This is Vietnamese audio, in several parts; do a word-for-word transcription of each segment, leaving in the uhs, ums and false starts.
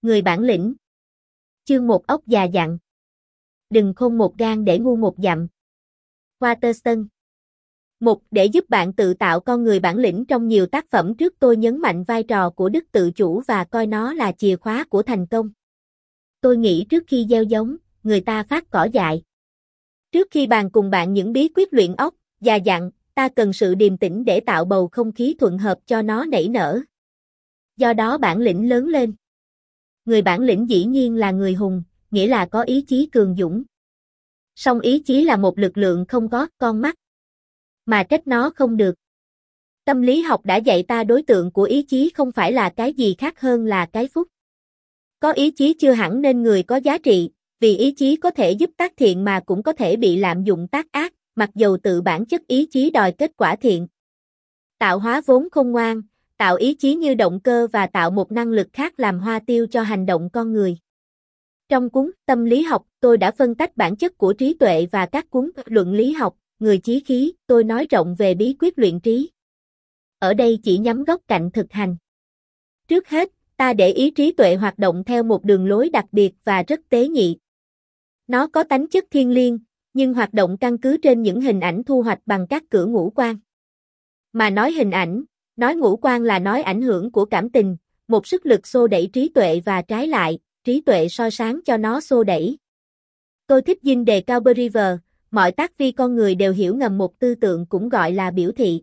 Người bản lĩnh. Chương một ốc già dặn. Đừng khôn một gan để ngu một dặm. Waterston. Một, để giúp bạn tự tạo con người bản lĩnh trong nhiều tác phẩm trước tôi nhấn mạnh vai trò của đức tự chủ và coi nó là chìa khóa của thành công. Tôi nghĩ trước khi gieo giống, người ta phát cỏ dại. Trước khi bàn cùng bạn những bí quyết luyện ốc, già dặn, ta cần sự điềm tĩnh để tạo bầu không khí thuận hợp cho nó nảy nở. Do đó bản lĩnh lớn lên. Người bản lĩnh dĩ nhiên là người hùng, nghĩa là có ý chí cường dũng. Song ý chí là một lực lượng không có con mắt, mà trách nó không được. Tâm lý học đã dạy ta đối tượng của ý chí không phải là cái gì khác hơn là cái phúc. Có ý chí chưa hẳn nên người có giá trị, vì ý chí có thể giúp tác thiện mà cũng có thể bị lạm dụng tác ác, mặc dầu tự bản chất ý chí đòi kết quả thiện. Tạo hóa vốn khôn ngoan, tạo ý chí như động cơ và tạo một năng lực khác làm hoa tiêu cho hành động con người. Trong cuốn Tâm lý học, tôi đã phân tách bản chất của trí tuệ và các cuốn Luận lý học, Người chí khí, tôi nói rộng về bí quyết luyện trí. Ở đây chỉ nhắm góc cạnh thực hành. Trước hết, ta để ý trí tuệ hoạt động theo một đường lối đặc biệt và rất tế nhị. Nó có tánh chất thiêng liêng, nhưng hoạt động căn cứ trên những hình ảnh thu hoạch bằng các cửa ngũ quan. Mà nói hình ảnh, nói ngũ quan là nói ảnh hưởng của cảm tình, một sức lực xô đẩy trí tuệ và trái lại, trí tuệ soi sáng cho nó xô đẩy. Tôi thích dinh đề cao Beriver, mọi tác vi con người đều hiểu ngầm một tư tưởng cũng gọi là biểu thị.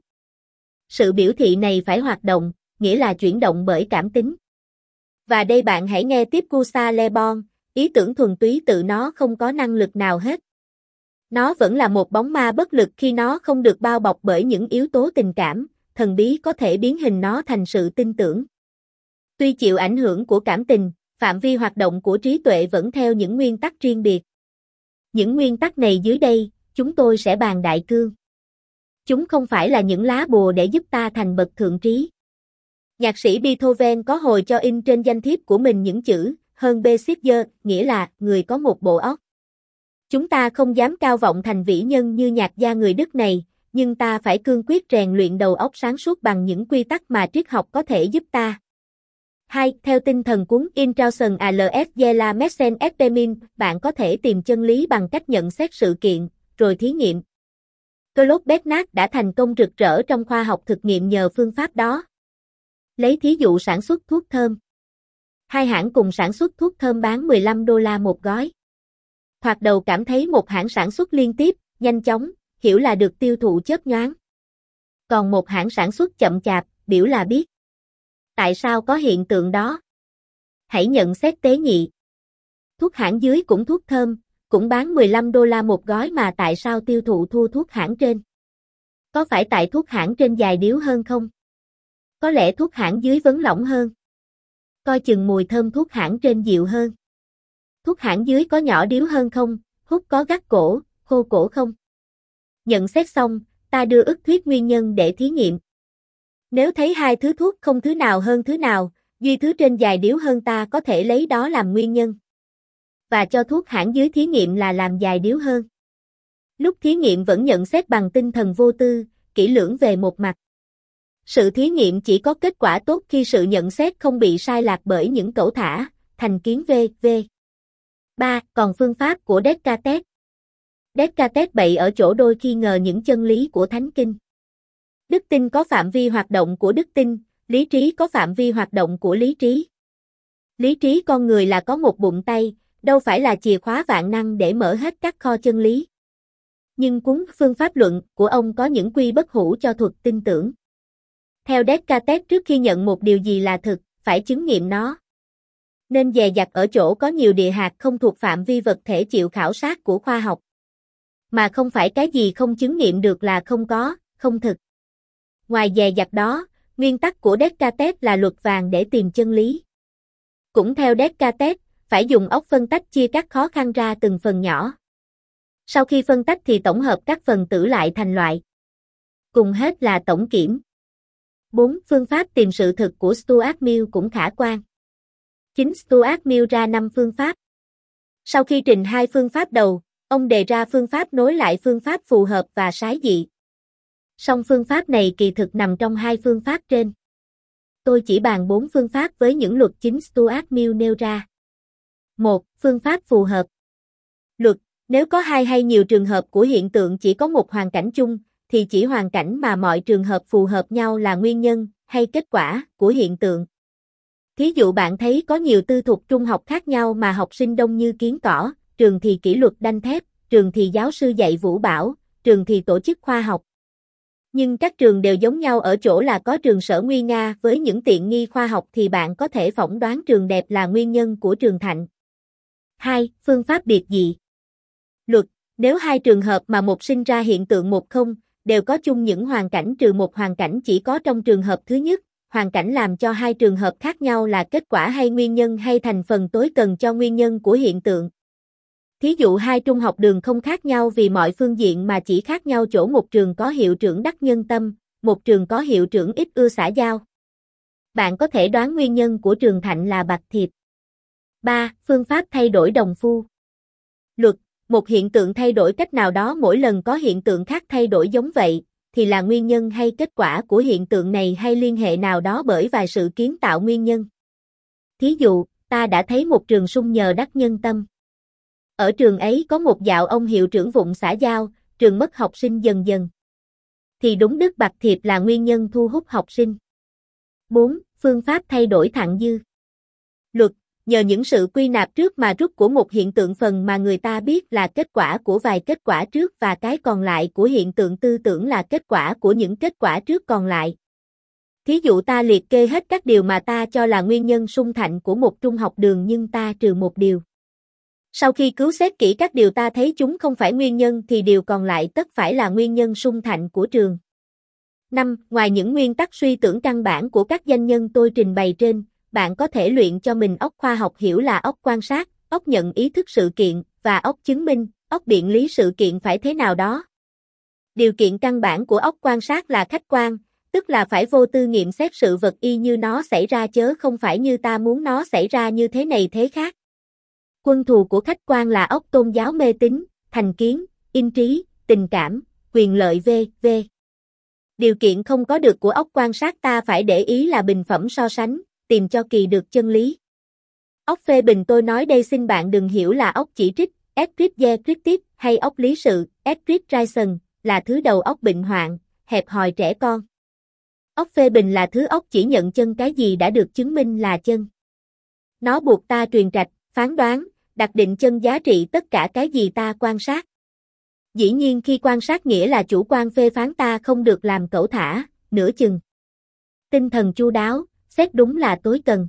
Sự biểu thị này phải hoạt động, nghĩa là chuyển động bởi cảm tính. Và đây bạn hãy nghe tiếp Gustav Le Bon, ý tưởng thuần túy tự nó không có năng lực nào hết. Nó vẫn là một bóng ma bất lực khi nó không được bao bọc bởi những yếu tố tình cảm, thần bí có thể biến hình nó thành sự tin tưởng. Tuy chịu ảnh hưởng của cảm tình, phạm vi hoạt động của trí tuệ vẫn theo những nguyên tắc riêng biệt. Những nguyên tắc này dưới đây, chúng tôi sẽ bàn đại cương. Chúng không phải là những lá bùa để giúp ta thành bậc thượng trí. Nhạc sĩ Beethoven có hồi cho in trên danh thiếp của mình những chữ, hơn Besitzer, nghĩa là, người có một bộ óc. Chúng ta không dám cao vọng thành vĩ nhân như nhạc gia người Đức này, nhưng ta phải cương quyết rèn luyện đầu óc sáng suốt bằng những quy tắc mà triết học có thể giúp ta. hai. Theo tinh thần cuốn Introduction à l'S de la Médecine Epidemienne, bạn có thể tìm chân lý bằng cách nhận xét sự kiện, rồi thí nghiệm. Claude Bernard đã thành công rực rỡ trong khoa học thực nghiệm nhờ phương pháp đó. Lấy thí dụ sản xuất thuốc thơm. Hai hãng cùng sản xuất thuốc thơm bán mười lăm đô la một gói. Thoạt đầu cảm thấy một hãng sản xuất liên tiếp, nhanh chóng, hiểu là được tiêu thụ chớp nhoáng. Còn một hãng sản xuất chậm chạp, biểu là biết. Tại sao có hiện tượng đó? Hãy nhận xét tế nhị. Thuốc hãng dưới cũng thuốc thơm, cũng bán mười lăm đô la một gói mà tại sao tiêu thụ thua thuốc hãng trên? Có phải tại thuốc hãng trên dài điếu hơn không? Có lẽ thuốc hãng dưới vấn lỏng hơn. Coi chừng mùi thơm thuốc hãng trên dịu hơn. Thuốc hãng dưới có nhỏ điếu hơn không? Hút có gắt cổ, khô cổ không? Nhận xét xong, ta đưa ức thuyết nguyên nhân để thí nghiệm. Nếu thấy hai thứ thuốc không thứ nào hơn thứ nào, duy thứ trên dài điếu hơn ta có thể lấy đó làm nguyên nhân. Và cho thuốc hãng dưới thí nghiệm là làm dài điếu hơn. Lúc thí nghiệm vẫn nhận xét bằng tinh thần vô tư, kỹ lưỡng về một mặt. Sự thí nghiệm chỉ có kết quả tốt khi sự nhận xét không bị sai lạc bởi những cẩu thả, thành kiến vê vê. ba. Còn phương pháp của Descartes. Descartes bậy ở chỗ đôi khi ngờ những chân lý của Thánh Kinh. Đức tin có phạm vi hoạt động của đức tin, lý trí có phạm vi hoạt động của lý trí. Lý trí con người là có một bụng tay, đâu phải là chìa khóa vạn năng để mở hết các kho chân lý. Nhưng cuốn Phương pháp luận của ông có những quy bất hủ cho thuật tin tưởng. Theo Descartes, trước khi nhận một điều gì là thực, phải chứng nghiệm nó. Nên dè dặt ở chỗ có nhiều địa hạt không thuộc phạm vi vật thể chịu khảo sát của khoa học. Mà không phải cái gì không chứng nghiệm được là không có, không thực. Ngoài dè dặt đó, nguyên tắc của Descartes là luật vàng để tìm chân lý. Cũng theo Descartes, phải dùng óc phân tách chia các khó khăn ra từng phần nhỏ. Sau khi phân tách thì tổng hợp các phần tử lại thành loại. Cùng hết là tổng kiểm. bốn. Phương pháp tìm sự thực của Stuart Mill cũng khả quan. Chính Stuart Mill ra năm phương pháp. Sau khi trình hai phương pháp đầu, ông đề ra phương pháp nối lại phương pháp phù hợp và sái dị. Song phương pháp này kỳ thực nằm trong hai phương pháp trên. Tôi chỉ bàn bốn phương pháp với những luật chính Stuart Mill nêu ra. một. Phương pháp phù hợp. Luật: nếu có hai hay nhiều trường hợp của hiện tượng chỉ có một hoàn cảnh chung, thì chỉ hoàn cảnh mà mọi trường hợp phù hợp nhau là nguyên nhân, hay kết quả, của hiện tượng. Thí dụ bạn thấy có nhiều tư thục trung học khác nhau mà học sinh đông như kiến cỏ, trường thì kỷ luật đanh thép, trường thì giáo sư dạy vũ bão, trường thì tổ chức khoa học. Nhưng các trường đều giống nhau ở chỗ là có trường sở nguy nga với những tiện nghi khoa học thì bạn có thể phỏng đoán trường đẹp là nguyên nhân của trường Thạnh. hai. Phương pháp biệt dị. Luật: nếu hai trường hợp mà một sinh ra hiện tượng một không, đều có chung những hoàn cảnh trừ một hoàn cảnh chỉ có trong trường hợp thứ nhất, hoàn cảnh làm cho hai trường hợp khác nhau là kết quả hay nguyên nhân hay thành phần tối cần cho nguyên nhân của hiện tượng. Thí dụ hai trung học đường không khác nhau vì mọi phương diện mà chỉ khác nhau chỗ một trường có hiệu trưởng đắc nhân tâm, một trường có hiệu trưởng ít ưa xã giao. Bạn có thể đoán nguyên nhân của trường Thạnh là bạc thiệp. ba. Phương pháp thay đổi đồng phu. Luật: một hiện tượng thay đổi cách nào đó mỗi lần có hiện tượng khác thay đổi giống vậy, thì là nguyên nhân hay kết quả của hiện tượng này hay liên hệ nào đó bởi vài sự kiến tạo nguyên nhân. Thí dụ, ta đã thấy một trường sung nhờ đắc nhân tâm. Ở trường ấy có một dạo ông hiệu trưởng vụng xã giao, trường mất học sinh dần dần. Thì đúng đức bạc thiệp là nguyên nhân thu hút học sinh. bốn. Phương pháp thay đổi thặng dư. Luật: nhờ những sự quy nạp trước mà rút của một hiện tượng phần mà người ta biết là kết quả của vài kết quả trước và cái còn lại của hiện tượng tư tưởng là kết quả của những kết quả trước còn lại. Thí dụ ta liệt kê hết các điều mà ta cho là nguyên nhân sung thạnh của một trung học đường nhưng ta trừ một điều. Sau khi cứu xét kỹ các điều ta thấy chúng không phải nguyên nhân thì điều còn lại tất phải là nguyên nhân sung thạnh của trường. năm. Ngoài những nguyên tắc suy tưởng căn bản của các danh nhân tôi trình bày trên, bạn có thể luyện cho mình óc khoa học hiểu là óc quan sát, óc nhận ý thức sự kiện, và óc chứng minh, óc biện lý sự kiện phải thế nào đó. Điều kiện căn bản của óc quan sát là khách quan, tức là phải vô tư nghiệm xét sự vật y như nó xảy ra chớ không phải như ta muốn nó xảy ra như thế này thế khác. Quân thù của khách quan là óc tôn giáo mê tín, thành kiến, in trí, tình cảm, quyền lợi vân vân. Điều kiện không có được của óc quan sát ta phải để ý là bình phẩm so sánh, tìm cho kỳ được chân lý. Óc phê bình tôi nói đây xin bạn đừng hiểu là óc chỉ trích, Edward Critic, hay óc lý sự, Edward Ryson, là thứ đầu óc bệnh hoạn, hẹp hòi trẻ con. Óc phê bình là thứ óc chỉ nhận chân cái gì đã được chứng minh là chân. Nó buộc ta truyền trạch, phán đoán, đặt định chân giá trị tất cả cái gì ta quan sát. Dĩ nhiên khi quan sát nghĩa là chủ quan phê phán ta không được làm cẩu thả, nửa chừng. Tinh thần chu đáo, xét đúng là tối cần.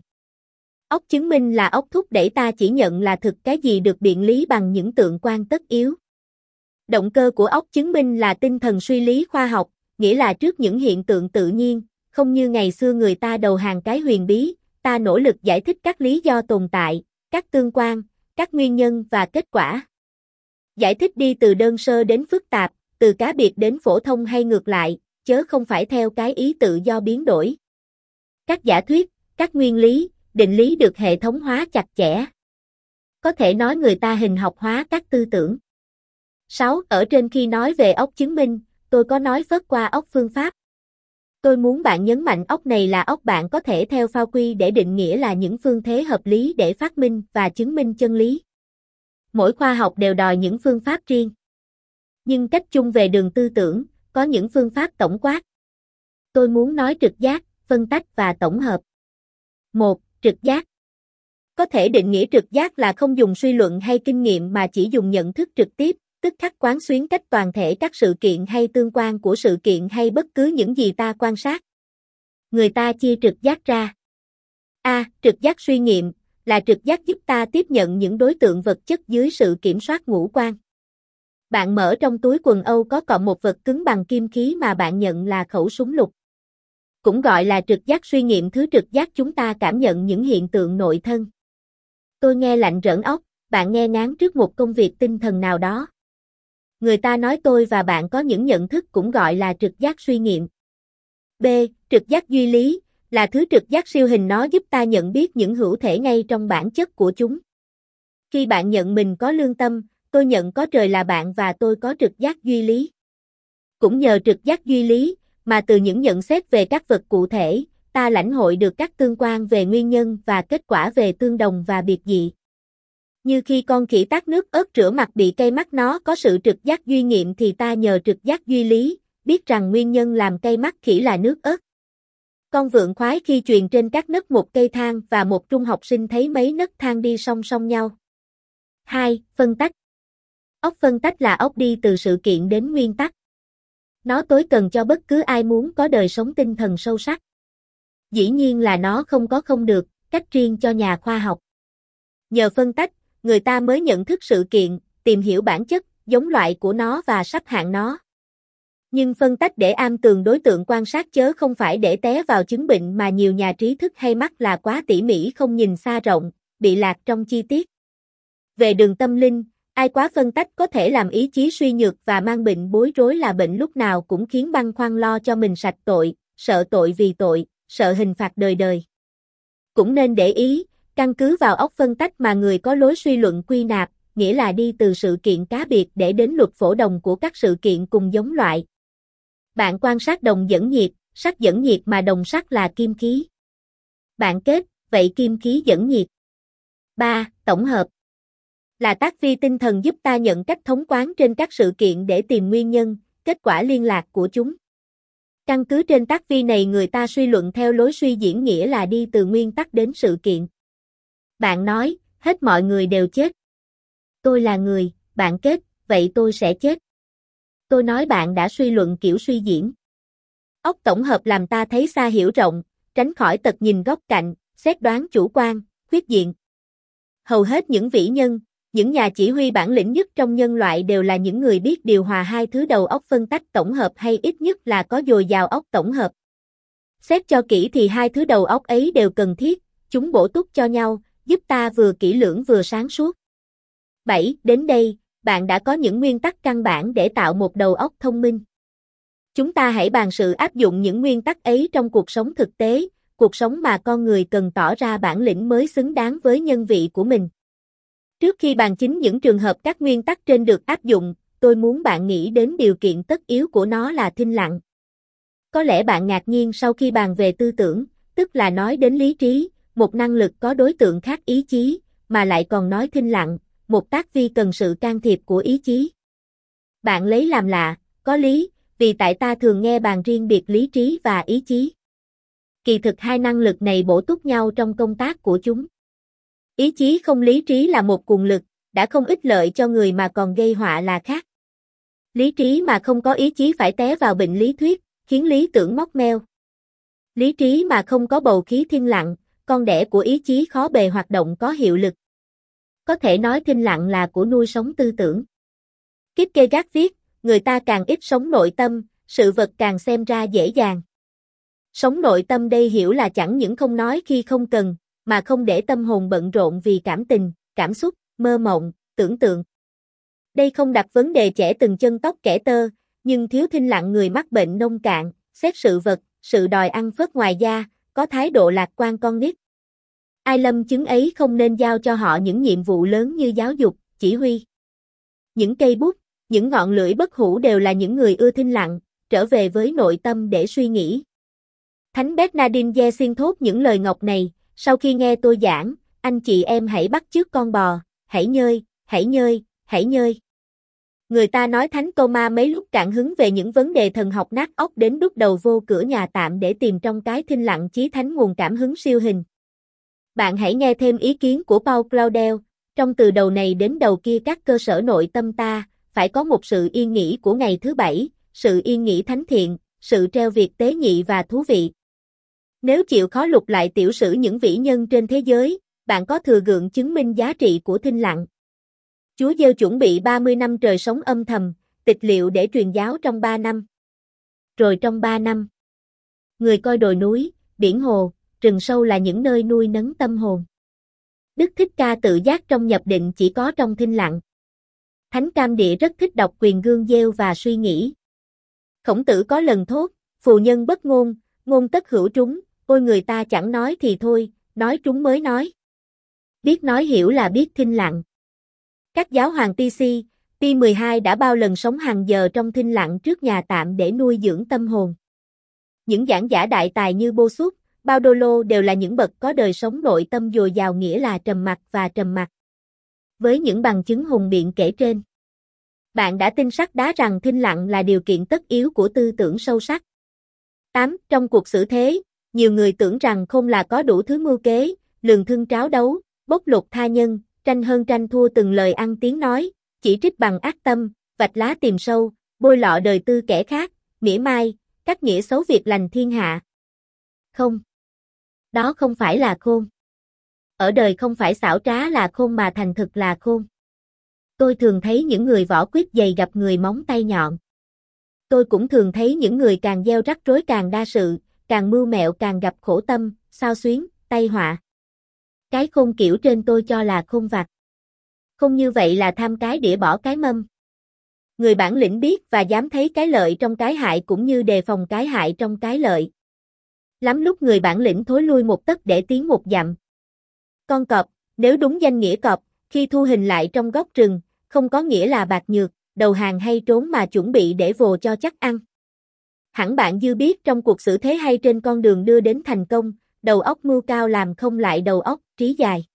Óc chứng minh là óc thúc đẩy ta chỉ nhận là thực cái gì được biện lý bằng những tượng quan tất yếu. Động cơ của óc chứng minh là tinh thần suy lý khoa học, nghĩa là trước những hiện tượng tự nhiên, không như ngày xưa người ta đầu hàng cái huyền bí, ta nỗ lực giải thích các lý do tồn tại, các tương quan, các nguyên nhân và kết quả. Giải thích đi từ đơn sơ đến phức tạp, từ cá biệt đến phổ thông hay ngược lại, chớ không phải theo cái ý tự do biến đổi. Các giả thuyết, các nguyên lý, định lý được hệ thống hóa chặt chẽ. Có thể nói người ta hình học hóa các tư tưởng. sáu. Ở trên khi nói về óc chứng minh, tôi có nói phớt qua óc phương pháp. Tôi muốn bạn nhấn mạnh óc này là óc bạn có thể theo phao quy để định nghĩa là những phương thế hợp lý để phát minh và chứng minh chân lý. Mỗi khoa học đều đòi những phương pháp riêng. Nhưng cách chung về đường tư tưởng, có những phương pháp tổng quát. Tôi muốn nói trực giác, phân tách và tổng hợp. một. Trực giác. Có thể định nghĩa trực giác là không dùng suy luận hay kinh nghiệm mà chỉ dùng nhận thức trực tiếp, tức khắc quán xuyến cách toàn thể các sự kiện hay tương quan của sự kiện hay bất cứ những gì ta quan sát. Người ta chia trực giác ra. A. Trực giác suy nghiệm, là trực giác giúp ta tiếp nhận những đối tượng vật chất dưới sự kiểm soát ngũ quan. Bạn mở trong túi quần Âu có cọm một vật cứng bằng kim khí mà bạn nhận là khẩu súng lục. Cũng gọi là trực giác suy nghiệm. Thứ trực giác chúng ta cảm nhận những hiện tượng nội thân. Tôi nghe lạnh rợn óc, bạn nghe ngán trước một công việc tinh thần nào đó. Người ta nói tôi và bạn có những nhận thức cũng gọi là trực giác suy nghiệm. B. Trực giác duy lý, là thứ trực giác siêu hình nó giúp ta nhận biết những hữu thể ngay trong bản chất của chúng. Khi bạn nhận mình có lương tâm, tôi nhận có trời là bạn và tôi có trực giác duy lý. Cũng nhờ trực giác duy lý, mà từ những nhận xét về các vật cụ thể, ta lãnh hội được các tương quan về nguyên nhân và kết quả về tương đồng và biệt dị. Như khi con khỉ tát nước ớt rửa mặt bị cay mắt nó có sự trực giác duy nghiệm thì ta nhờ trực giác duy lý, biết rằng nguyên nhân làm cay mắt khỉ là nước ớt. Con vượn khoái khi chuyền trên các nấc một cây thang và một trung học sinh thấy mấy nấc thang đi song song nhau. hai. Phân tách. Ốc phân tách là ốc đi từ sự kiện đến nguyên tắc. Nó tối cần cho bất cứ ai muốn có đời sống tinh thần sâu sắc. Dĩ nhiên là nó không có không được, cách riêng cho nhà khoa học. Nhờ phân tách, người ta mới nhận thức sự kiện, tìm hiểu bản chất, giống loại của nó và sắp hạng nó. Nhưng phân tách để am tường đối tượng quan sát chớ không phải để té vào chứng bệnh mà nhiều nhà trí thức hay mắc là quá tỉ mỉ không nhìn xa rộng, bị lạc trong chi tiết. Về đường tâm linh, ai quá phân tách có thể làm ý chí suy nhược và mang bệnh bối rối là bệnh lúc nào cũng khiến băn khoăn lo cho mình sạch tội, sợ tội vì tội, sợ hình phạt đời đời. Cũng nên để ý, căn cứ vào óc phân tách mà người có lối suy luận quy nạp, nghĩa là đi từ sự kiện cá biệt để đến luật phổ đồng của các sự kiện cùng giống loại. Bạn quan sát đồng dẫn nhiệt, sắt dẫn nhiệt mà đồng sắt là kim khí. Bạn kết, vậy kim khí dẫn nhiệt. ba. Tổng hợp. Là tác vi tinh thần giúp ta nhận cách thống quán trên các sự kiện để tìm nguyên nhân, kết quả liên lạc của chúng. Căn cứ trên tác vi này người ta suy luận theo lối suy diễn nghĩa là đi từ nguyên tắc đến sự kiện. Bạn nói, hết mọi người đều chết. Tôi là người, bạn kết, vậy tôi sẽ chết. Tôi nói bạn đã suy luận kiểu suy diễn. Óc tổng hợp làm ta thấy xa hiểu rộng, tránh khỏi tật nhìn góc cạnh, xét đoán chủ quan, khuyết diện. Hầu hết những vĩ nhân, những nhà chỉ huy bản lĩnh nhất trong nhân loại đều là những người biết điều hòa hai thứ đầu óc phân tách tổng hợp hay ít nhất là có dồi dào óc tổng hợp. Xét cho kỹ thì hai thứ đầu óc ấy đều cần thiết, chúng bổ túc cho nhau, giúp ta vừa kỹ lưỡng vừa sáng suốt. bảy. Đến đây, bạn đã có những nguyên tắc căn bản để tạo một đầu óc thông minh. Chúng ta hãy bàn sự áp dụng những nguyên tắc ấy trong cuộc sống thực tế, cuộc sống mà con người cần tỏ ra bản lĩnh mới xứng đáng với nhân vị của mình. Trước khi bàn chính những trường hợp các nguyên tắc trên được áp dụng, tôi muốn bạn nghĩ đến điều kiện tất yếu của nó là thinh lặng. Có lẽ bạn ngạc nhiên sau khi bàn về tư tưởng, tức là nói đến lý trí, một năng lực có đối tượng khác ý chí, mà lại còn nói thinh lặng, một tác vi cần sự can thiệp của ý chí. Bạn lấy làm lạ, có lý, vì tại ta thường nghe bàn riêng biệt lý trí và ý chí. Kỳ thực hai năng lực này bổ túc nhau trong công tác của chúng. Ý chí không lý trí là một cuồng lực, đã không ích lợi cho người mà còn gây họa là khác. Lý trí mà không có ý chí phải té vào bệnh lý thuyết, khiến lý tưởng móc meo. Lý trí mà không có bầu khí thinh lặng, con đẻ của ý chí khó bề hoạt động có hiệu lực. Có thể nói thinh lặng là của nuôi sống tư tưởng. Kierkegaard viết, người ta càng ít sống nội tâm, sự vật càng xem ra dễ dàng. Sống nội tâm đây hiểu là chẳng những không nói khi không cần, mà không để tâm hồn bận rộn vì cảm tình, cảm xúc, mơ mộng, tưởng tượng. Đây không đặt vấn đề trẻ từng chân tóc kẻ tơ, nhưng thiếu thinh lặng người mắc bệnh nông cạn, xét sự vật, sự đòi ăn phớt ngoài da, có thái độ lạc quan con nít. Ai lâm chứng ấy không nên giao cho họ những nhiệm vụ lớn như giáo dục, chỉ huy. Những cây bút, những ngọn lưỡi bất hủ đều là những người ưa thinh lặng, trở về với nội tâm để suy nghĩ. Thánh Bernardin de xin thốt những lời ngọc này, sau khi nghe tôi giảng, anh chị em hãy bắt chước con bò, hãy nhơi, hãy nhơi, hãy nhơi. Người ta nói Thánh Tô-ma mấy lúc cạn hứng về những vấn đề thần học nát óc đến đút đầu vô cửa nhà tạm để tìm trong cái thinh lặng chí thánh nguồn cảm hứng siêu hình. Bạn hãy nghe thêm ý kiến của Paul Claudel, trong từ đầu này đến đầu kia các cơ sở nội tâm ta, phải có một sự yên nghỉ của ngày thứ bảy, sự yên nghỉ thánh thiện, sự treo việc tế nhị và thú vị. Nếu chịu khó lục lại tiểu sử những vĩ nhân trên thế giới, bạn có thừa gượng chứng minh giá trị của thinh lặng. Chúa Giêsu chuẩn bị ba mươi năm trời sống âm thầm, tịch liệu để truyền giáo trong ba năm. Rồi trong ba năm, người coi đồi núi, biển hồ, rừng sâu là những nơi nuôi nấng tâm hồn. Đức Thích Ca tự giác trong nhập định chỉ có trong thinh lặng. Thánh Cam Địa rất thích đọc Quyền Gương Giêsu và suy nghĩ. Khổng Tử có lần thốt, phù nhân bất ngôn, ngôn tất hữu trúng, ôi người ta chẳng nói thì thôi, nói trúng mới nói. Biết nói hiểu là biết thinh lặng. Các giáo hoàng Ti Si, Pi mười hai đã bao lần sống hàng giờ trong thinh lặng trước nhà tạm để nuôi dưỡng tâm hồn. Những giảng giả đại tài như Bô Sút, bao đô lô đều là những bậc có đời sống nội tâm dồi dào, nghĩa là trầm mặc và trầm mặc. Với những bằng chứng hùng biện kể trên, bạn đã tin sắt đá rằng thinh lặng là điều kiện tất yếu của tư tưởng sâu sắc. tám. Trong cuộc xử thế, nhiều người tưởng rằng khôn là có đủ thứ mưu kế, lường thưng tráo đấu, bóc lột tha nhân, tranh hơn tranh thua từng lời ăn tiếng nói, chỉ trích bằng ác tâm, vạch lá tìm sâu, bôi lọ đời tư kẻ khác, mỉa mai, cắt nghĩa xấu việc lành thiên hạ. Không. Đó không phải là khôn. Ở đời không phải xảo trá là khôn mà thành thực là khôn. Tôi thường thấy những người võ quyết dày gặp người móng tay nhọn. Tôi cũng thường thấy những người càng gieo rắc rối càng đa sự, càng mưu mẹo càng gặp khổ tâm, xao xuyến, tai họa. Cái khôn kiểu trên tôi cho là khôn vặt. Không như vậy là tham cái đĩa bỏ cái mâm. Người bản lĩnh biết và dám thấy cái lợi trong cái hại cũng như đề phòng cái hại trong cái lợi. Lắm lúc người bản lĩnh thối lui một tấc để tiến một dặm. Con cọp, nếu đúng danh nghĩa cọp, khi thu hình lại trong góc rừng, không có nghĩa là bạc nhược, đầu hàng hay trốn mà chuẩn bị để vồ cho chắc ăn. Hẳn bạn dư biết trong cuộc xử thế hay trên con đường đưa đến thành công, đầu óc mưu cao làm không lại đầu óc trí dài.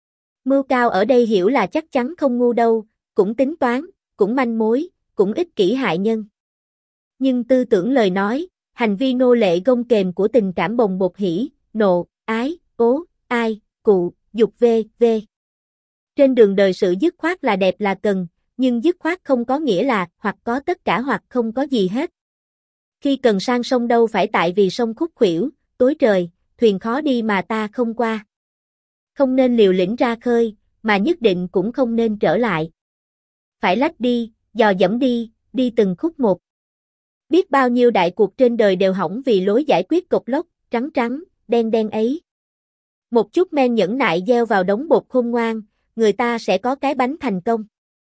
Mưu cao ở đây hiểu là chắc chắn không ngu đâu, cũng tính toán, cũng manh mối, cũng ích kỷ hại nhân. Nhưng tư tưởng lời nói, hành vi nô lệ gông kềm của tình cảm bồng bột hỉ, nộ, ái, cố, ai, cụ, dục vê, vê. Trên đường đời sự dứt khoát là đẹp là cần, nhưng dứt khoát không có nghĩa là hoặc có tất cả hoặc không có gì hết. Khi cần sang sông đâu phải tại vì sông khúc khuỷu, tối trời, thuyền khó đi mà ta không qua. Không nên liều lĩnh ra khơi, mà nhất định cũng không nên trở lại. Phải lách đi, dò dẫm đi, đi từng khúc một. Biết bao nhiêu đại cuộc trên đời đều hỏng vì lối giải quyết cộc lốc, trắng trắng, đen đen ấy. Một chút men nhẫn nại gieo vào đống bột khôn ngoan, người ta sẽ có cái bánh thành công.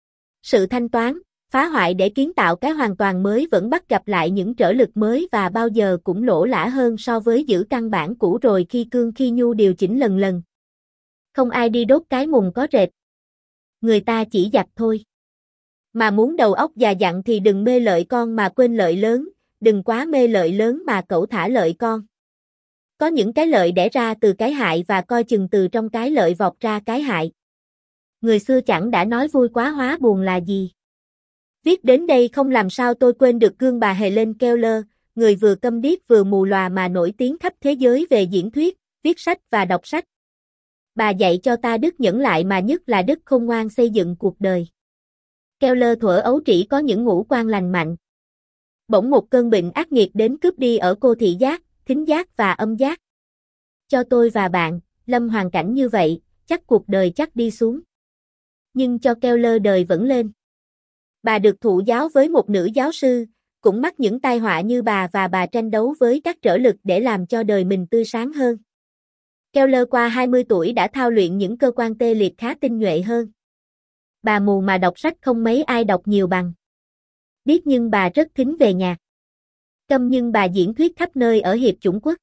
Sự thanh toán, phá hoại để kiến tạo cái hoàn toàn mới vẫn bắt gặp lại những trở lực mới và bao giờ cũng lỗ lã hơn so với giữ căn bản cũ rồi khi cương khi nhu điều chỉnh lần lần. Không ai đi đốt cái mùng có rệt. Người ta chỉ giặt thôi. Mà muốn đầu óc già dặn thì đừng mê lợi con mà quên lợi lớn, đừng quá mê lợi lớn mà cẩu thả lợi con. Có những cái lợi đẻ ra từ cái hại và coi chừng từ trong cái lợi vọt ra cái hại. Người xưa chẳng đã nói vui quá hóa buồn là gì. Viết đến đây không làm sao tôi quên được gương bà Helen Keller, người vừa câm điếc vừa mù lòa mà nổi tiếng khắp thế giới về diễn thuyết, viết sách và đọc sách. Bà dạy cho ta đức nhẫn lại mà nhất là đức khôn ngoan xây dựng cuộc đời. Keller thuở ấu trĩ có những ngũ quan lành mạnh. Bỗng một cơn bệnh ác nghiệt đến cướp đi ở cô thị giác, thính giác và âm giác. Cho tôi và bạn, lâm hoàn cảnh như vậy, chắc cuộc đời chắc đi xuống. Nhưng cho Keller đời vẫn lên. Bà được thụ giáo với một nữ giáo sư, cũng mắc những tai họa như bà và bà tranh đấu với các trở lực để làm cho đời mình tươi sáng hơn. Keller qua hai mươi tuổi đã thao luyện những cơ quan tê liệt khá tinh nhuệ hơn. Bà mù mà đọc sách không mấy ai đọc nhiều bằng. Điếc nhưng bà rất thính về nhạc. Câm nhưng bà diễn thuyết khắp nơi ở hiệp chủng quốc.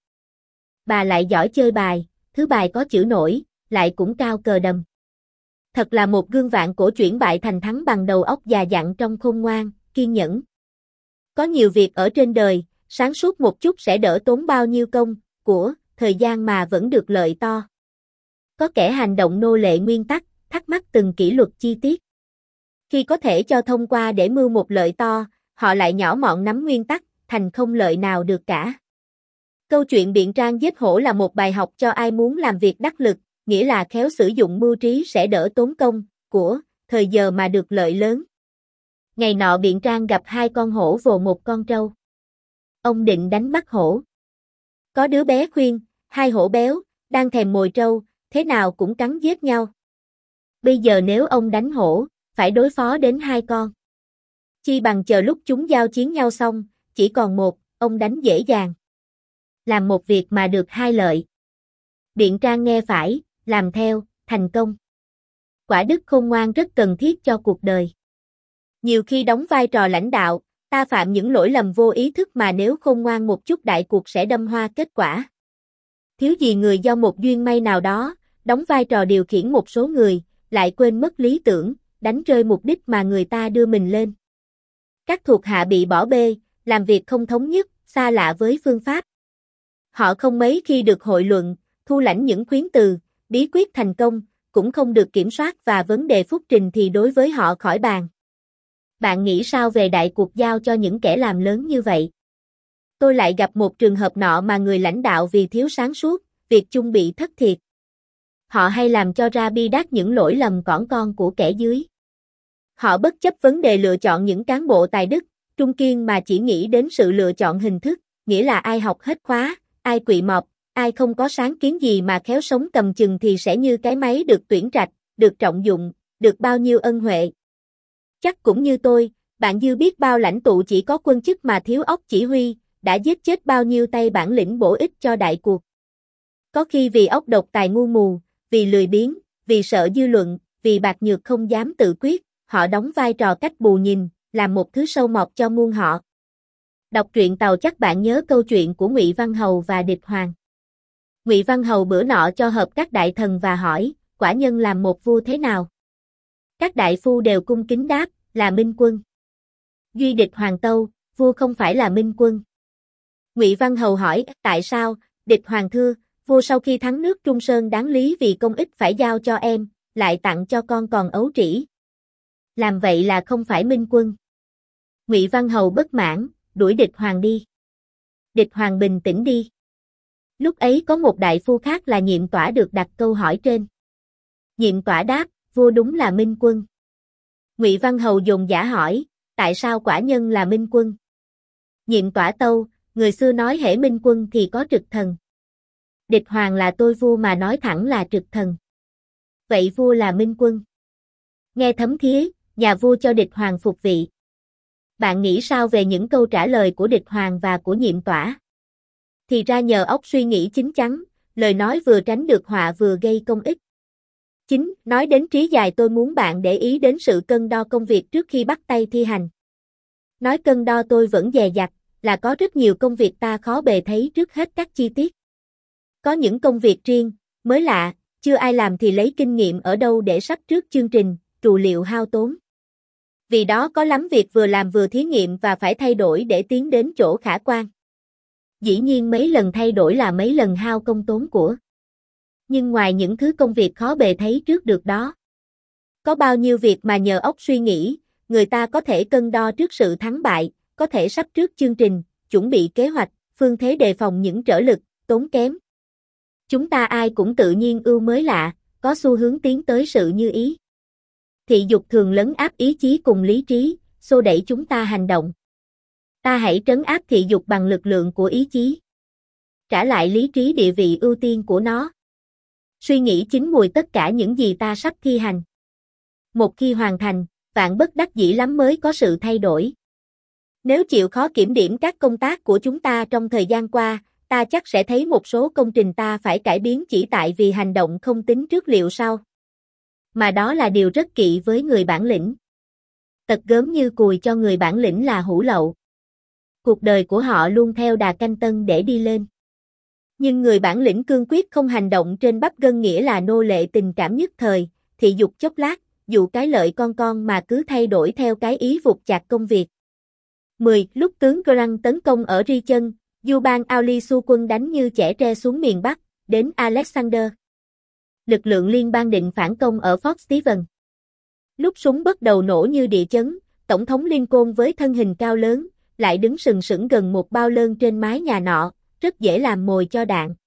Bà lại giỏi chơi bài, thứ bài có chữ nổi, lại cũng cao cờ đầm. Thật là một gương vạn cổ chuyển bại thành thắng bằng đầu óc già dặn trong khôn ngoan, kiên nhẫn. Có nhiều việc ở trên đời, sáng suốt một chút sẽ đỡ tốn bao nhiêu công, của, thời gian mà vẫn được lợi to. Có kẻ hành động nô lệ nguyên tắc, thắc mắc từng kỷ luật chi tiết. Khi có thể cho thông qua để mưu một lợi to, họ lại nhỏ mọn nắm nguyên tắc, thành không lợi nào được cả. Câu chuyện Biện Trang giết hổ là một bài học cho ai muốn làm việc đắc lực, nghĩa là khéo sử dụng mưu trí sẽ đỡ tốn công, của, thời giờ mà được lợi lớn. Ngày nọ Biện Trang gặp hai con hổ vồ một con trâu. Ông định đánh bắt hổ. Có đứa bé khuyên, hai hổ béo, đang thèm mồi trâu, thế nào cũng cắn giết nhau. Bây giờ nếu ông đánh hổ, phải đối phó đến hai con. Chi bằng chờ lúc chúng giao chiến nhau xong, chỉ còn một, ông đánh dễ dàng. Làm một việc mà được hai lợi. Biện Trang nghe phải, làm theo, thành công. Quả đức khôn ngoan rất cần thiết cho cuộc đời. Nhiều khi đóng vai trò lãnh đạo, ta phạm những lỗi lầm vô ý thức mà nếu khôn ngoan một chút đại cuộc sẽ đâm hoa kết quả. Thiếu gì người do một duyên may nào đó, đóng vai trò điều khiển một số người, lại quên mất lý tưởng, đánh rơi mục đích mà người ta đưa mình lên. Các thuộc hạ bị bỏ bê, làm việc không thống nhất, xa lạ với phương pháp. Họ không mấy khi được hội luận, thu lãnh những khuyến từ, bí quyết thành công, cũng không được kiểm soát và vấn đề phúc trình thì đối với họ khỏi bàn. Bạn nghĩ sao về đại cuộc giao cho những kẻ làm lớn như vậy? Tôi lại gặp một trường hợp nọ mà người lãnh đạo vì thiếu sáng suốt, việc chung bị thất thiệt. Họ hay làm cho ra bi đát những lỗi lầm cỏn con của kẻ dưới. Họ bất chấp vấn đề lựa chọn những cán bộ tài đức, trung kiên mà chỉ nghĩ đến sự lựa chọn hình thức, nghĩa là ai học hết khóa, ai quỵ mọp, ai không có sáng kiến gì mà khéo sống cầm chừng thì sẽ như cái máy được tuyển trạch, được trọng dụng, được bao nhiêu ân huệ. Chắc cũng như tôi, bạn dư biết bao lãnh tụ chỉ có quân chức mà thiếu óc chỉ huy, đã giết chết bao nhiêu tay bản lĩnh bổ ích cho đại cuộc. Có khi vì óc độc tài ngu mù, vì lười biếng, vì sợ dư luận, vì bạc nhược không dám tự quyết, họ đóng vai trò cách bù nhìn, làm một thứ sâu mọt cho muôn họ. Đọc truyện Tàu chắc bạn nhớ câu chuyện của Ngụy Văn Hầu và Địch Hoàng. Ngụy Văn Hầu bữa nọ cho họp các đại thần và hỏi, quả nhân làm một vua thế nào? Các đại phu đều cung kính đáp, là minh quân. Duy Địch Hoàng tâu, vua không phải là minh quân. Ngụy Văn Hầu hỏi, tại sao? Địch Hoàng thưa, vua sau khi thắng nước Trung Sơn đáng lý vì công ích phải giao cho em, lại tặng cho con còn ấu trĩ. Làm vậy là không phải minh quân. Ngụy Văn Hầu bất mãn, đuổi Địch Hoàng đi. Địch Hoàng bình tĩnh đi. Lúc ấy có một đại phu khác là Nhiệm Tỏa được đặt câu hỏi trên. Nhiệm Tỏa đáp, vua đúng là minh quân. Ngụy Văn Hầu dồn dã hỏi, tại sao quả nhân là minh quân? Nhiệm Tỏa tâu, người xưa nói hễ minh quân thì có trực thần. Địch Hoàng là tôi vua mà nói thẳng là trực thần. Vậy vua là minh quân. Nghe thấm thía, nhà vua cho Địch Hoàng phục vị. Bạn nghĩ sao về những câu trả lời của Địch Hoàng và của Nhiệm Tỏa? Thì ra nhờ óc suy nghĩ chín chắn, lời nói vừa tránh được họa vừa gây công ích. Chính, nói đến trí dài tôi muốn bạn để ý đến sự cân đo công việc trước khi bắt tay thi hành. Nói cân đo tôi vẫn dè dặt, là có rất nhiều công việc ta khó bề thấy trước hết các chi tiết. Có những công việc riêng, mới lạ, chưa ai làm thì lấy kinh nghiệm ở đâu để sắp trước chương trình, trù liệu hao tốn. Vì đó có lắm việc vừa làm vừa thí nghiệm và phải thay đổi để tiến đến chỗ khả quan. Dĩ nhiên mấy lần thay đổi là mấy lần hao công tốn của. Nhưng ngoài những thứ công việc khó bề thấy trước được đó, có bao nhiêu việc mà nhờ óc suy nghĩ, người ta có thể cân đo trước sự thắng bại, có thể sắp trước chương trình, chuẩn bị kế hoạch, phương thế đề phòng những trở lực, tốn kém. Chúng ta ai cũng tự nhiên ưu mới lạ, có xu hướng tiến tới sự như ý. Thị dục thường lấn áp ý chí cùng lý trí, xô đẩy chúng ta hành động. Ta hãy trấn áp thị dục bằng lực lượng của ý chí. Trả lại lý trí địa vị ưu tiên của nó. Suy nghĩ chín mùi tất cả những gì ta sắp thi hành. Một khi hoàn thành, vạn bất đắc dĩ lắm mới có sự thay đổi. Nếu chịu khó kiểm điểm các công tác của chúng ta trong thời gian qua, ta chắc sẽ thấy một số công trình ta phải cải biến chỉ tại vì hành động không tính trước liệu sau. Mà đó là điều rất kỵ với người bản lĩnh. Tật gớm như cùi cho người bản lĩnh là hủ lậu. Cuộc đời của họ luôn theo đà canh tân để đi lên. Nhưng người bản lĩnh cương quyết không hành động trên bắp gân nghĩa là nô lệ tình cảm nhất thời, thị dục chốc lát, dụ cái lợi con con mà cứ thay đổi theo cái ý vụt chặt công việc. mười. Lúc tướng Grant tấn công ở Ri Chân, Du bang Auli xu quân đánh như chẻ tre xuống miền Bắc, đến Alexander. Lực lượng liên bang định phản công ở Fort Stephen. Lúc súng bắt đầu nổ như địa chấn, Tổng thống Lincoln với thân hình cao lớn, lại đứng sừng sững gần một bao lơn trên mái nhà nọ, rất dễ làm mồi cho đạn.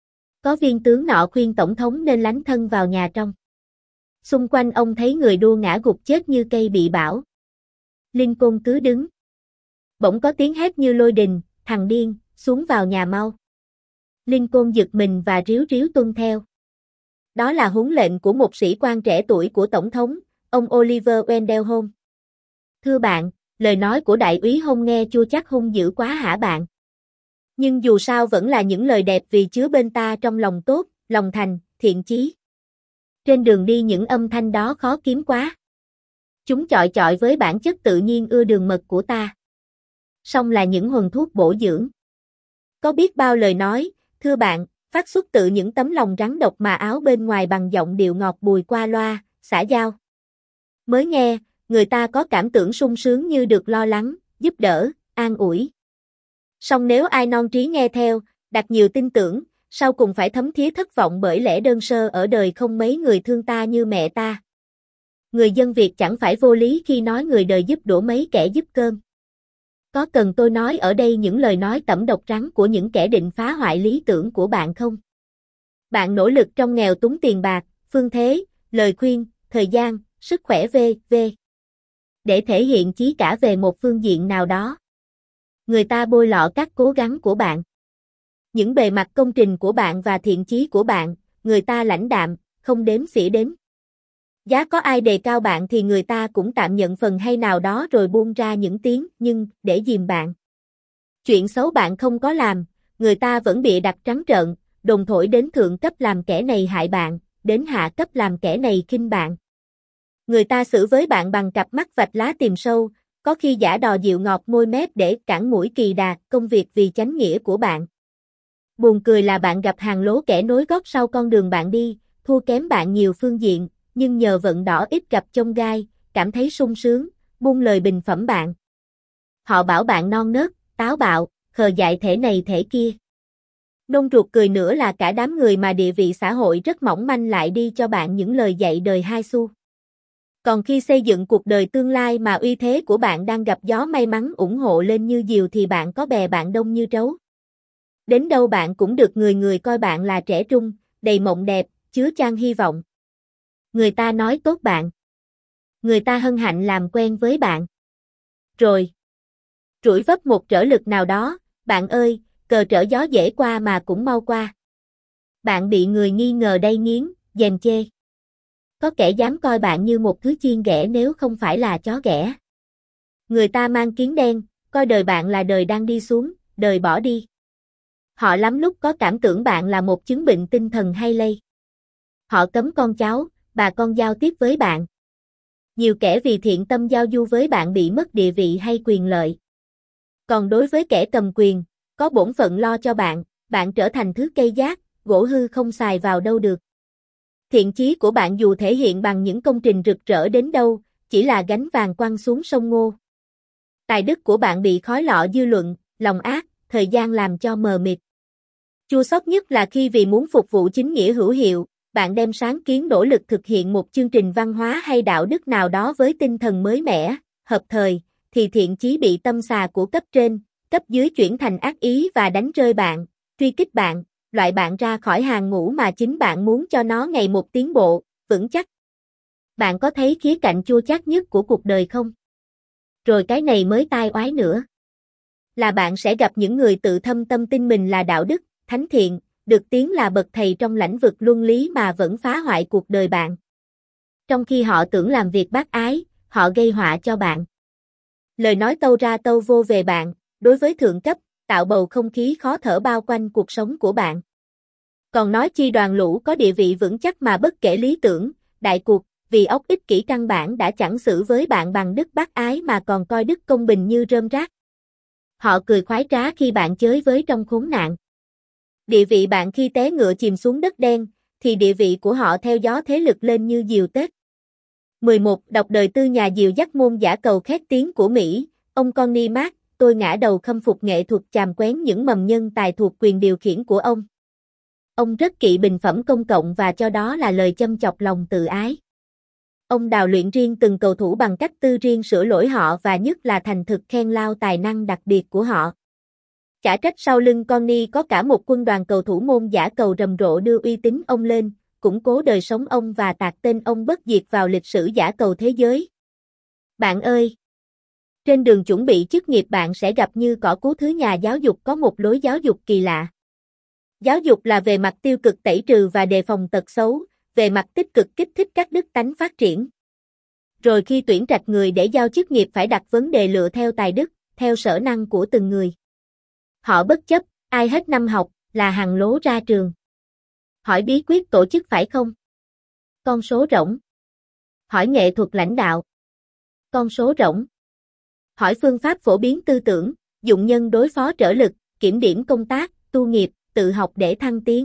Có viên tướng nọ khuyên Tổng thống nên lánh thân vào nhà trong. Xung quanh ông thấy người đua ngã gục chết như cây bị bão. Lincoln cứ đứng. Bỗng có tiếng hét như lôi đình, thằng điên, xuống vào nhà mau. Lincoln giật mình và ríu ríu tuân theo. Đó là huấn lệnh của một sĩ quan trẻ tuổi của Tổng thống, ông Oliver Wendell Holmes. Thưa bạn, lời nói của đại úy Holmes nghe chua chắc hung dữ quá hả bạn? Nhưng dù sao vẫn là những lời đẹp vì chứa bên ta trong lòng tốt, lòng thành, thiện chí. Trên đường đi những âm thanh đó khó kiếm quá. Chúng chọi chọi với bản chất tự nhiên ưa đường mật của ta. Song là những huần thuốc bổ dưỡng. Có biết bao lời nói, thưa bạn, phát xuất từ những tấm lòng rắn độc mà áo bên ngoài bằng giọng điệu ngọt bùi qua loa, xã giao. Mới nghe, người ta có cảm tưởng sung sướng như được lo lắng, giúp đỡ, an ủi. Song nếu ai non trí nghe theo, đặt nhiều tin tưởng, sau cùng phải thấm thía thất vọng bởi lẽ đơn sơ ở đời không mấy người thương ta như mẹ ta. Người dân Việt chẳng phải vô lý khi nói người đời giúp đũa mấy kẻ giúp cơm. Có cần tôi nói ở đây những lời nói tẩm độc rắn của những kẻ định phá hoại lý tưởng của bạn không? Bạn nỗ lực trong nghèo túng tiền bạc, phương thế, lời khuyên, thời gian, sức khỏe vân vân để thể hiện chí cả về một phương diện nào đó. Người ta bôi lọ các cố gắng của bạn. Những bề mặt công trình của bạn và thiện chí của bạn, người ta lãnh đạm, không đếm xỉa đến. Giá có ai đề cao bạn thì người ta cũng tạm nhận phần hay nào đó rồi buông ra những tiếng nhưng để dìm bạn. Chuyện xấu bạn không có làm, người ta vẫn bịa đặt trắng trợn, đồn thổi đến thượng cấp làm kẻ này hại bạn, đến hạ cấp làm kẻ này khinh bạn. Người ta xử với bạn bằng cặp mắt vạch lá tìm sâu, có khi giả đò dịu ngọt môi mép để cản mũi kỳ đà công việc vì chánh nghĩa của bạn. Buồn cười là bạn gặp hàng lố kẻ nối gót sau con đường bạn đi, thua kém bạn nhiều phương diện, nhưng nhờ vận đỏ ít gặp chông gai, cảm thấy sung sướng, buông lời bình phẩm bạn. Họ bảo bạn non nớt, táo bạo, khờ dại thể này thể kia. Nôn ruột cười nữa là cả đám người mà địa vị xã hội rất mỏng manh lại đi cho bạn những lời dạy đời hai xu. Còn khi xây dựng cuộc đời tương lai mà uy thế của bạn đang gặp gió may mắn ủng hộ lên như diều thì bạn có bè bạn đông như trấu. Đến đâu bạn cũng được người người coi bạn là trẻ trung, đầy mộng đẹp, chứa chan hy vọng. Người ta nói tốt bạn. Người ta hân hạnh làm quen với bạn. Rồi. Rủi vấp một trở lực nào đó, bạn ơi, cờ trở gió dễ qua mà cũng mau qua. Bạn bị người nghi ngờ đay nghiến, dèm chê. Có kẻ dám coi bạn như một thứ chiên ghẻ nếu không phải là chó ghẻ. Người ta mang kiến đen, coi đời bạn là đời đang đi xuống, đời bỏ đi. Họ lắm lúc có cảm tưởng bạn là một chứng bệnh tinh thần hay lây. Họ cấm con cháu, bà con giao tiếp với bạn. Nhiều kẻ vì thiện tâm giao du với bạn bị mất địa vị hay quyền lợi. Còn đối với kẻ cầm quyền, có bổn phận lo cho bạn, bạn trở thành thứ cây giác, gỗ hư không xài vào đâu được. Thiện chí của bạn dù thể hiện bằng những công trình rực rỡ đến đâu, chỉ là gánh vàng quăng xuống sông Ngô. Tài đức của bạn bị khói lọ dư luận, lòng ác, thời gian làm cho mờ mịt. Chua xót nhất là khi vì muốn phục vụ chính nghĩa hữu hiệu, bạn đem sáng kiến nỗ lực thực hiện một chương trình văn hóa hay đạo đức nào đó với tinh thần mới mẻ, hợp thời, thì thiện chí bị tâm xà của cấp trên, cấp dưới chuyển thành ác ý và đánh rơi bạn, truy kích bạn, loại bạn ra khỏi hàng ngũ mà chính bạn muốn cho nó ngày một tiến bộ, vững chắc. Bạn có thấy khía cạnh chua chát nhất của cuộc đời không? Rồi cái này mới tai oái nữa. Là bạn sẽ gặp những người tự thâm tâm tin mình là đạo đức, thánh thiện, được tiếng là bậc thầy trong lĩnh vực luân lý mà vẫn phá hoại cuộc đời bạn. Trong khi họ tưởng làm việc bác ái, họ gây họa cho bạn. Lời nói tâu ra tâu vô về bạn, đối với thượng cấp, tạo bầu không khí khó thở bao quanh cuộc sống của bạn. Còn nói chi đoàn lũ có địa vị vững chắc mà bất kể lý tưởng, đại cuộc, vì óc ích kỷ căn bản đã chẳng xử với bạn bằng đức bác ái mà còn coi đức công bình như rơm rác. Họ cười khoái trá khi bạn chới với trong khốn nạn. Địa vị bạn khi té ngựa chìm xuống đất đen, thì địa vị của họ theo gió thế lực lên như diều Tết. mười một. Đọc đời tư nhà diều dắt môn giả cầu khét tiếng của Mỹ, ông Connie Mack, tôi ngã đầu khâm phục nghệ thuật chàm quén những mầm nhân tài thuộc quyền điều khiển của ông. Ông rất kỵ bình phẩm công cộng và cho đó là lời châm chọc lòng tự ái. Ông đào luyện riêng từng cầu thủ bằng cách tư riêng sửa lỗi họ và nhất là thành thực khen lao tài năng đặc biệt của họ. Chả trách sau lưng Connie có cả một quân đoàn cầu thủ môn giả cầu rầm rộ đưa uy tín ông lên, củng cố đời sống ông và tạc tên ông bất diệt vào lịch sử giả cầu thế giới. Bạn ơi! Trên đường chuẩn bị chức nghiệp bạn sẽ gặp như cỏ cứu thứ nhà giáo dục có một lối giáo dục kỳ lạ. Giáo dục là về mặt tiêu cực tẩy trừ và đề phòng tật xấu, về mặt tích cực kích thích các đức tánh phát triển. Rồi khi tuyển trạch người để giao chức nghiệp phải đặt vấn đề lựa theo tài đức, theo sở năng của từng người. Họ bất chấp, ai hết năm học, là hằng lố ra trường. Hỏi bí quyết tổ chức phải không? Con số rỗng. Hỏi nghệ thuật lãnh đạo. Con số rỗng. Hỏi phương pháp phổ biến tư tưởng, dụng nhân đối phó trở lực, kiểm điểm công tác, tu nghiệp, tự học để thăng tiến.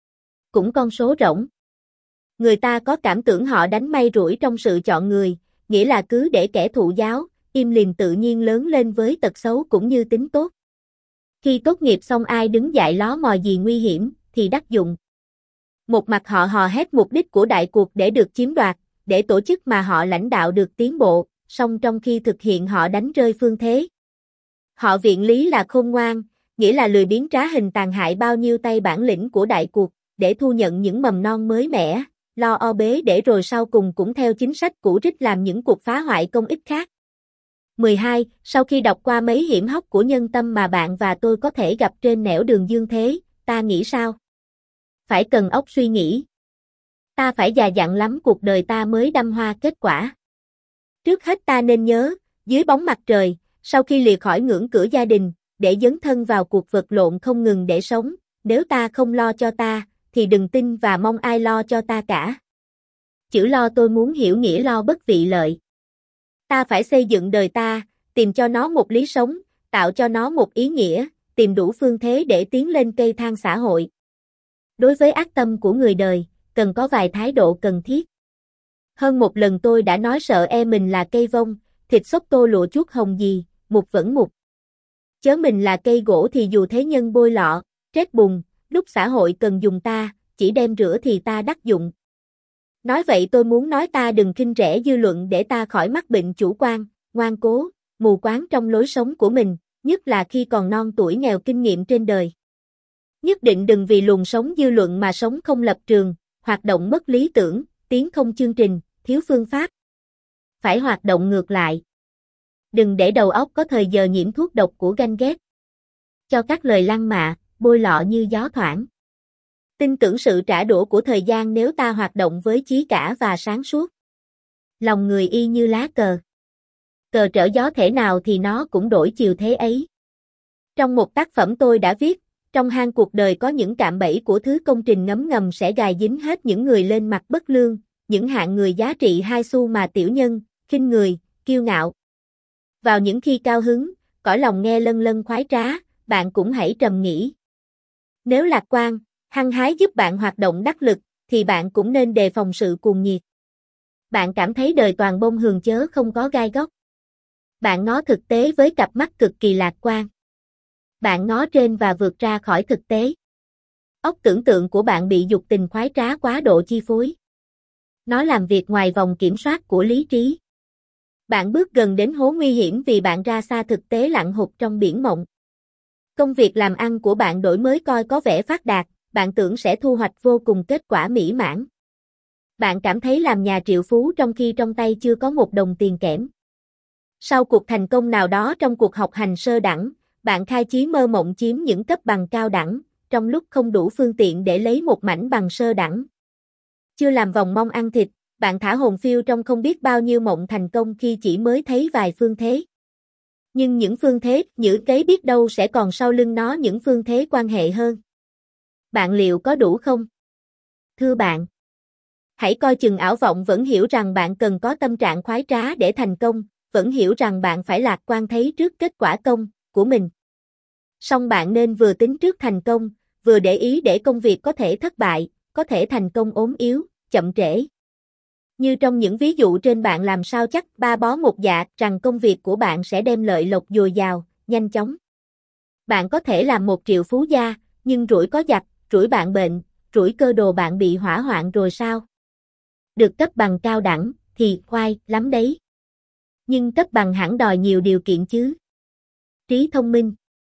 Cũng con số rỗng. Người ta có cảm tưởng họ đánh may rủi trong sự chọn người, nghĩa là cứ để kẻ thụ giáo, im lìm tự nhiên lớn lên với tật xấu cũng như tính tốt. Khi tốt nghiệp xong ai đứng dạy ló mò gì nguy hiểm, thì đắc dụng. Một mặt họ hò hét mục đích của đại cuộc để được chiếm đoạt, để tổ chức mà họ lãnh đạo được tiến bộ, song trong khi thực hiện họ đánh rơi phương thế. Họ viện lý là khôn ngoan, nghĩa là lười biếng trá hình tàn hại bao nhiêu tay bản lĩnh của đại cuộc, để thu nhận những mầm non mới mẻ, lo o bế để rồi sau cùng cũng theo chính sách cũ rích làm những cuộc phá hoại công ích khác. mười hai. Sau khi đọc qua mấy hiểm hóc của nhân tâm mà bạn và tôi có thể gặp trên nẻo đường dương thế, ta nghĩ sao? Phải cần óc suy nghĩ. Ta phải già dặn lắm cuộc đời ta mới đâm hoa kết quả. Trước hết ta nên nhớ, dưới bóng mặt trời, sau khi lìa khỏi ngưỡng cửa gia đình, để dấn thân vào cuộc vật lộn không ngừng để sống, nếu ta không lo cho ta, thì đừng tin và mong ai lo cho ta cả. Chữ lo tôi muốn hiểu nghĩa lo bất vị lợi. Ta phải xây dựng đời ta, tìm cho nó một lý sống, tạo cho nó một ý nghĩa, tìm đủ phương thế để tiến lên cây thang xã hội. Đối với ác tâm của người đời, cần có vài thái độ cần thiết. Hơn một lần tôi đã nói sợ e mình là cây vông, thịt xốp tô lụa chuốt hồng gì, mục vẫn mục. Chớ mình là cây gỗ thì dù thế nhân bôi lọ, trét bùn, lúc xã hội cần dùng ta, chỉ đem rửa thì ta đắc dụng. Nói vậy tôi muốn nói ta đừng khinh rẻ dư luận để ta khỏi mắc bệnh chủ quan, ngoan cố, mù quáng trong lối sống của mình, nhất là khi còn non tuổi nghèo kinh nghiệm trên đời. Nhất định đừng vì luồng sống dư luận mà sống không lập trường, hoạt động mất lý tưởng, tiến không chương trình, thiếu phương pháp. Phải hoạt động ngược lại. Đừng để đầu óc có thời giờ nhiễm thuốc độc của ganh ghét. Cho các lời lăng mạ, bôi lọ như gió thoảng. Tin tưởng sự trả đũa của thời gian nếu ta hoạt động với chí cả và sáng suốt. Lòng người y như lá cờ. Cờ trở gió thể nào thì nó cũng đổi chiều thế ấy. Trong một tác phẩm tôi đã viết, trong hang cuộc đời có những cạm bẫy của thứ công trình ngấm ngầm sẽ gài dính hết những người lên mặt bất lương, những hạng người giá trị hai xu mà tiểu nhân, khinh người, kiêu ngạo. Vào những khi cao hứng, cõi lòng nghe lân lân khoái trá, bạn cũng hãy trầm nghĩ. Nếu lạc quan, hăng hái giúp bạn hoạt động đắc lực, thì bạn cũng nên đề phòng sự cuồng nhiệt. Bạn cảm thấy đời toàn bông hường chớ không có gai góc. Bạn ngó thực tế với cặp mắt cực kỳ lạc quan. Bạn ngó trên và vượt ra khỏi thực tế. Óc tưởng tượng của bạn bị dục tình khoái trá quá độ chi phối. Nó làm việc ngoài vòng kiểm soát của lý trí. Bạn bước gần đến hố nguy hiểm vì bạn ra xa thực tế lặn hụt trong biển mộng. Công việc làm ăn của bạn đổi mới coi có vẻ phát đạt, bạn tưởng sẽ thu hoạch vô cùng kết quả mỹ mãn. Bạn cảm thấy làm nhà triệu phú trong khi trong tay chưa có một đồng tiền kẽm. Sau cuộc thành công nào đó trong cuộc học hành sơ đẳng, bạn khai chí mơ mộng chiếm những cấp bằng cao đẳng, trong lúc không đủ phương tiện để lấy một mảnh bằng sơ đẳng. Chưa làm vòng mong ăn thịt, bạn thả hồn phiêu trong không biết bao nhiêu mộng thành công khi chỉ mới thấy vài phương thế. Nhưng những phương thế, nhữ cấy biết đâu sẽ còn sau lưng nó những phương thế quan hệ hơn. Bạn liệu có đủ không? Thưa bạn, hãy coi chừng ảo vọng vẫn hiểu rằng bạn cần có tâm trạng khoái trá để thành công, vẫn hiểu rằng bạn phải lạc quan thấy trước kết quả công của mình. Song bạn nên vừa tính trước thành công, vừa để ý để công việc có thể thất bại, có thể thành công ốm yếu, chậm trễ. Như trong những ví dụ trên bạn làm sao chắc ba bó một dạ rằng công việc của bạn sẽ đem lợi lộc dồi dào, nhanh chóng. Bạn có thể làm một triệu phú gia, nhưng rủi có giặc, rủi bạn bệnh, rủi cơ đồ bạn bị hỏa hoạn rồi sao? Được cấp bằng cao đẳng, thì khoai lắm đấy. Nhưng cấp bằng hẳn đòi nhiều điều kiện chứ. Trí thông minh,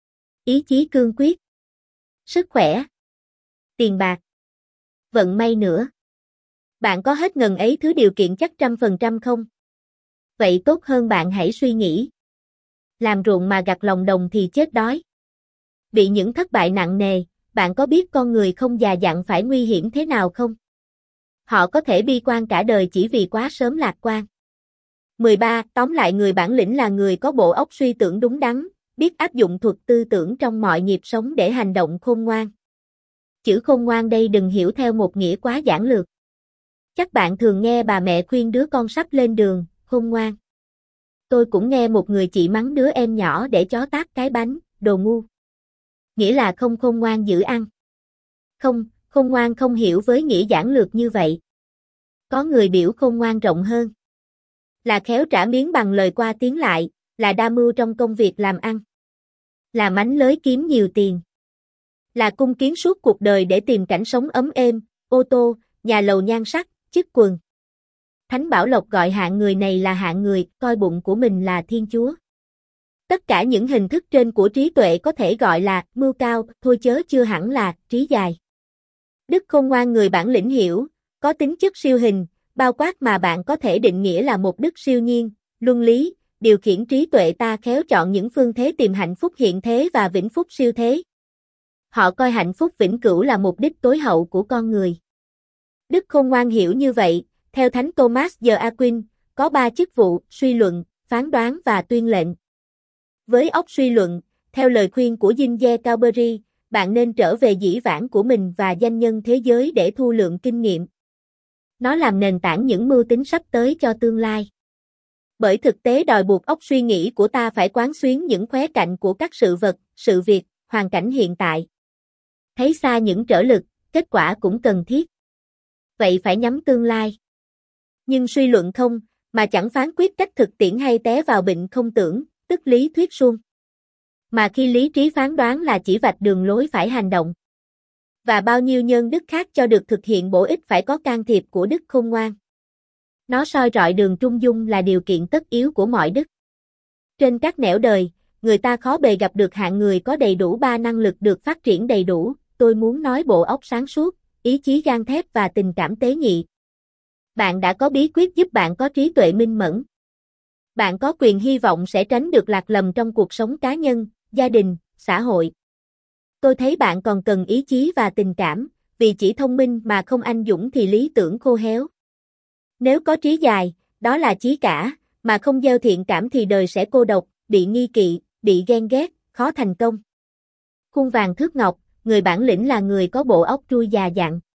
ý chí cương quyết, sức khỏe, tiền bạc, vận may nữa. Bạn có hết ngần ấy thứ điều kiện chắc trăm phần trăm không? Vậy tốt hơn bạn hãy suy nghĩ. Làm ruộng mà gặt lòng đồng thì chết đói. Bị những thất bại nặng nề, bạn có biết con người không già dặn phải nguy hiểm thế nào không? Họ có thể bi quan cả đời chỉ vì quá sớm lạc quan. mười ba. Tóm lại người bản lĩnh là người có bộ óc suy tưởng đúng đắn, biết áp dụng thuật tư tưởng trong mọi nhịp sống để hành động khôn ngoan. Chữ khôn ngoan đây đừng hiểu theo một nghĩa quá giản lược. Chắc bạn thường nghe bà mẹ khuyên đứa con sắp lên đường, khôn ngoan. Tôi cũng nghe một người chị mắng đứa em nhỏ để chó tát cái bánh, đồ ngu. Nghĩa là không khôn ngoan giữ ăn. Không, khôn ngoan không hiểu với nghĩa giản lược như vậy. Có người biểu khôn ngoan rộng hơn. Là khéo trả miếng bằng lời qua tiếng lại, là đa mưu trong công việc làm ăn. Là mánh lới kiếm nhiều tiền. Là cung kiến suốt cuộc đời để tìm cảnh sống ấm êm, ô tô, nhà lầu nhan sắc, chức quần. Thánh Bảo Lộc gọi hạng người này là hạng người, coi bụng của mình là thiên chúa. Tất cả những hình thức trên của trí tuệ có thể gọi là mưu cao, thôi chớ chưa hẳn là trí dài. Đức khôn ngoan người bản lĩnh hiểu, có tính chất siêu hình, bao quát mà bạn có thể định nghĩa là một đức siêu nhiên, luân lý, điều khiển trí tuệ ta khéo chọn những phương thế tìm hạnh phúc hiện thế và vĩnh phúc siêu thế. Họ coi hạnh phúc vĩnh cửu là mục đích tối hậu của con người. Đức khôn ngoan hiểu như vậy, theo Thánh Thomas de Aquin, có ba chức vụ, suy luận, phán đoán và tuyên lệnh. Với óc suy luận, theo lời khuyên của Jean Calvary, bạn nên trở về dĩ vãng của mình và danh nhân thế giới để thu lượng kinh nghiệm. Nó làm nền tảng những mưu tính sắp tới cho tương lai. Bởi thực tế đòi buộc óc suy nghĩ của ta phải quán xuyến những khóe cạnh của các sự vật, sự việc, hoàn cảnh hiện tại. Thấy xa những trở lực, kết quả cũng cần thiết. Vậy phải nhắm tương lai. Nhưng suy luận không, mà chẳng phán quyết cách thực tiễn hay té vào bệnh không tưởng, tức lý thuyết suông. Mà khi lý trí phán đoán là chỉ vạch đường lối phải hành động. Và bao nhiêu nhân đức khác cho được thực hiện bổ ích phải có can thiệp của đức khôn ngoan. Nó soi rọi đường trung dung là điều kiện tất yếu của mọi đức. Trên các nẻo đời, người ta khó bề gặp được hạng người có đầy đủ ba năng lực được phát triển đầy đủ, tôi muốn nói bộ óc sáng suốt, ý chí gan thép và tình cảm tế nhị. Bạn đã có bí quyết giúp bạn có trí tuệ minh mẫn. Bạn có quyền hy vọng sẽ tránh được lạc lầm trong cuộc sống cá nhân, gia đình, xã hội. Tôi thấy bạn còn cần ý chí và tình cảm, vì chỉ thông minh mà không anh dũng thì lý tưởng khô héo. Nếu có trí dài, đó là chí cả, mà không gieo thiện cảm thì đời sẽ cô độc, bị nghi kỵ, bị ghen ghét, khó thành công. Khuôn vàng thước ngọc, người bản lĩnh là người có bộ óc trui già dặn.